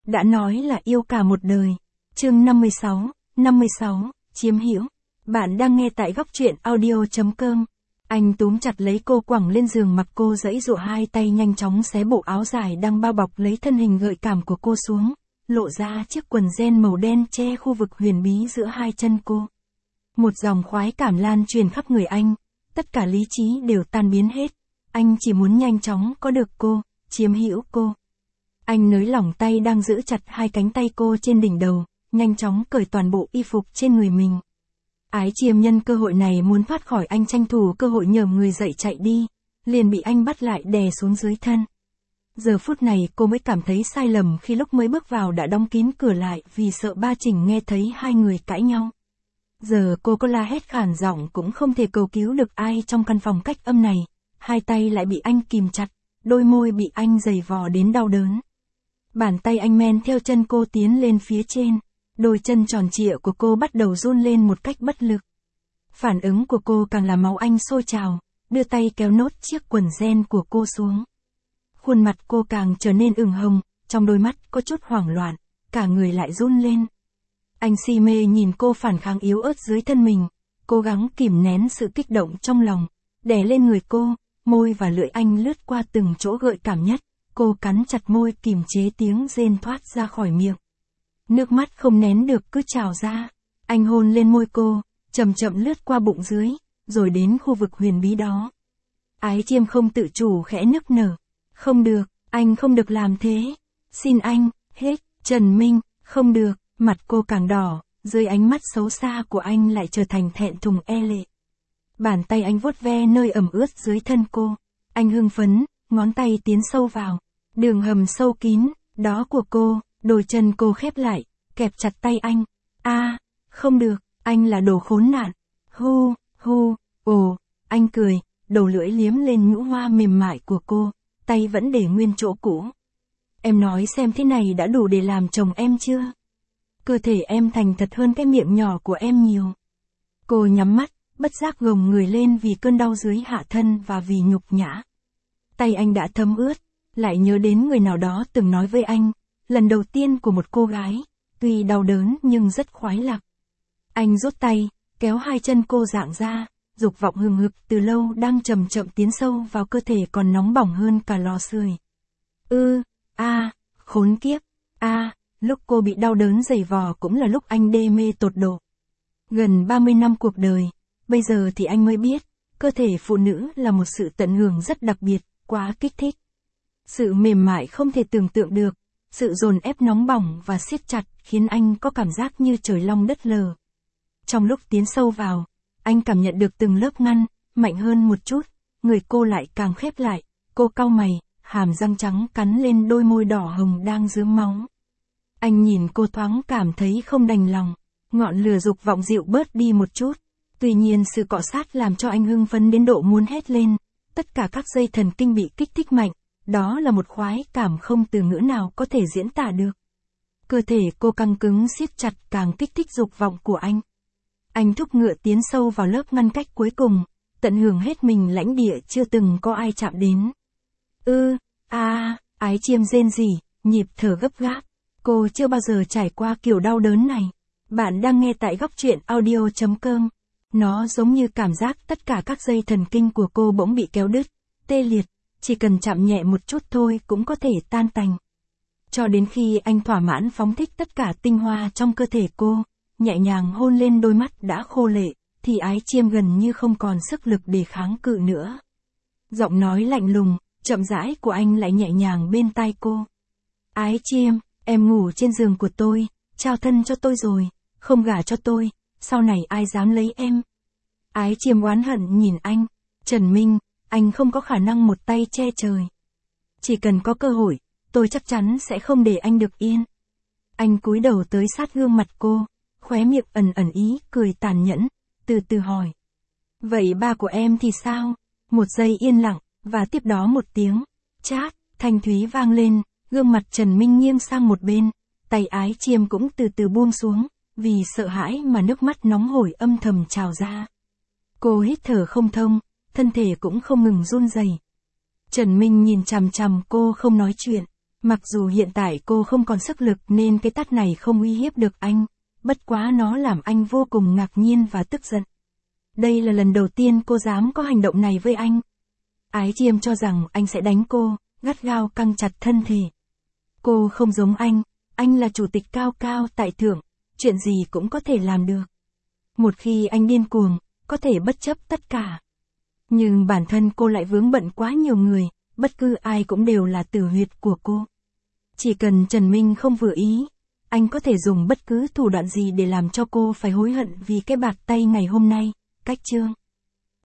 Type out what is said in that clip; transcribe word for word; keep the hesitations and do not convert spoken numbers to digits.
đã nói là yêu cả một đời. Chương năm mươi sáu, năm mươi sáu, chiếm hữu. Bạn đang nghe tại góc truyện audio chấm com. Anh túm chặt lấy cô quẳng lên giường, mặc cô giãy giụa, hai tay nhanh chóng xé bộ áo dài đang bao bọc lấy thân hình gợi cảm của cô xuống, lộ ra chiếc quần jean màu đen che khu vực huyền bí giữa hai chân cô. Một dòng khoái cảm lan truyền khắp người anh, tất cả lý trí đều tan biến hết. Anh chỉ muốn nhanh chóng có được cô, chiếm hữu cô. Anh nới lỏng tay đang giữ chặt hai cánh tay cô trên đỉnh đầu, nhanh chóng cởi toàn bộ y phục trên người mình. Ái Chiêm nhân cơ hội này muốn thoát khỏi anh, tranh thủ cơ hội nhởm người dậy chạy đi, liền bị anh bắt lại đè xuống dưới thân. Giờ phút này cô mới cảm thấy sai lầm khi lúc mới bước vào đã đóng kín cửa lại vì sợ ba Trình nghe thấy hai người cãi nhau. Giờ cô có la hét khản giọng cũng không thể cầu cứu được ai trong căn phòng cách âm này, hai tay lại bị anh kìm chặt, đôi môi bị anh giày vò đến đau đớn. Bàn tay anh men theo chân cô tiến lên phía trên, đôi chân tròn trịa của cô bắt đầu run lên một cách bất lực. Phản ứng của cô càng làm máu anh sôi trào, đưa tay kéo nốt chiếc quần jean của cô xuống. Khuôn mặt cô càng trở nên ửng hồng, trong đôi mắt có chút hoảng loạn, cả người lại run lên. Anh si mê nhìn cô phản kháng yếu ớt dưới thân mình, cố gắng kìm nén sự kích động trong lòng, đè lên người cô, môi và lưỡi anh lướt qua từng chỗ gợi cảm nhất, cô cắn chặt môi kìm chế tiếng rên thoát ra khỏi miệng. Nước mắt không nén được cứ trào ra, anh hôn lên môi cô, chậm chậm lướt qua bụng dưới, rồi đến khu vực huyền bí đó. Ái Chiêm không tự chủ khẽ nức nở. Không được, anh không được làm thế. Xin anh, hết, Trần Minh, không được, mặt cô càng đỏ, dưới ánh mắt xấu xa của anh lại trở thành thẹn thùng e lệ. Bàn tay anh vuốt ve nơi ẩm ướt dưới thân cô. Anh hưng phấn, ngón tay tiến sâu vào. Đường hầm sâu kín, đó của cô, đôi chân cô khép lại, kẹp chặt tay anh. A, à, không được, anh là đồ khốn nạn. Hu, hu, ồ, anh cười, đầu lưỡi liếm lên nhũ hoa mềm mại của cô, tay vẫn để nguyên chỗ cũ. Em nói xem thế này đã đủ để làm chồng em chưa? Cơ thể em thành thật hơn cái miệng nhỏ của em nhiều. Cô nhắm mắt, bất giác gồng người lên vì cơn đau dưới hạ thân và vì nhục nhã. Tay anh đã thấm ướt, lại nhớ đến người nào đó từng nói với anh, lần đầu tiên của một cô gái, tuy đau đớn nhưng rất khoái lạc. Anh rút tay, kéo hai chân cô dạng ra, dục vọng hừng hực từ lâu đang chậm chậm tiến sâu vào cơ thể còn nóng bỏng hơn cả lò sưởi. Ư, a, à, khốn kiếp, a, à, lúc cô bị đau đớn giày vò cũng là lúc anh đê mê tột độ. Gần ba mươi năm cuộc đời, bây giờ thì anh mới biết, cơ thể phụ nữ là một sự tận hưởng rất đặc biệt, quá kích thích. Sự mềm mại không thể tưởng tượng được, sự dồn ép nóng bỏng và siết chặt khiến anh có cảm giác như trời long đất lở. Trong lúc tiến sâu vào, anh cảm nhận được từng lớp ngăn, mạnh hơn một chút, người cô lại càng khép lại, cô cau mày, hàm răng trắng cắn lên đôi môi đỏ hồng đang rướm máu. Anh nhìn cô thoáng cảm thấy không đành lòng, ngọn lửa dục vọng dịu bớt đi một chút, tuy nhiên sự cọ sát làm cho anh hưng phấn đến độ muốn hét lên, tất cả các dây thần kinh bị kích thích mạnh, đó là một khoái cảm không từ ngữ nào có thể diễn tả được. Cơ thể cô căng cứng siết chặt càng kích thích dục vọng của anh. Anh thúc ngựa tiến sâu vào lớp ngăn cách cuối cùng, tận hưởng hết mình lãnh địa chưa từng có ai chạm đến. Ư, a, à, Ái Chiêm rên rỉ, nhịp thở gấp gáp. Cô chưa bao giờ trải qua kiểu đau đớn này. Bạn đang nghe tại góc truyện audio chấm com. Nó giống như cảm giác tất cả các dây thần kinh của cô bỗng bị kéo đứt, tê liệt, chỉ cần chạm nhẹ một chút thôi cũng có thể tan tành. Cho đến khi anh thỏa mãn phóng thích tất cả tinh hoa trong cơ thể cô, nhẹ nhàng hôn lên đôi mắt đã khô lệ, thì Ái Chiêm gần như không còn sức lực để kháng cự nữa. Giọng nói lạnh lùng, chậm rãi của anh lại nhẹ nhàng bên tai cô. Ái Chiêm, em ngủ trên giường của tôi, trao thân cho tôi rồi, không gả cho tôi, sau này ai dám lấy em. Ái Chiêm oán hận nhìn anh, Trần Minh, anh không có khả năng một tay che trời. Chỉ cần có cơ hội, tôi chắc chắn sẽ không để anh được yên. Anh cúi đầu tới sát gương mặt cô, khóe miệng ẩn ẩn ý cười tàn nhẫn, từ từ hỏi. Vậy ba của em thì sao? Một giây yên lặng, và tiếp đó một tiếng chát, thanh thúy vang lên, gương mặt Trần Minh nghiêng sang một bên, tay Ái Chiêm cũng từ từ buông xuống, vì sợ hãi mà nước mắt nóng hổi âm thầm trào ra. Cô hít thở không thông, thân thể cũng không ngừng run rẩy. Trần Minh nhìn chằm chằm cô không nói chuyện. Mặc dù hiện tại cô không còn sức lực nên cái tát này không uy hiếp được anh, bất quá nó làm anh vô cùng ngạc nhiên và tức giận. Đây là lần đầu tiên cô dám có hành động này với anh. Ái Chiêm cho rằng anh sẽ đánh cô, gắt gao căng chặt thân thể. Cô không giống anh, anh là chủ tịch cao cao tại thượng, chuyện gì cũng có thể làm được. Một khi anh điên cuồng, có thể bất chấp tất cả. Nhưng bản thân cô lại vướng bận quá nhiều người, bất cứ ai cũng đều là tử huyệt của cô. Chỉ cần Trần Minh không vừa ý, anh có thể dùng bất cứ thủ đoạn gì để làm cho cô phải hối hận vì cái bạt tay ngày hôm nay. Cách chương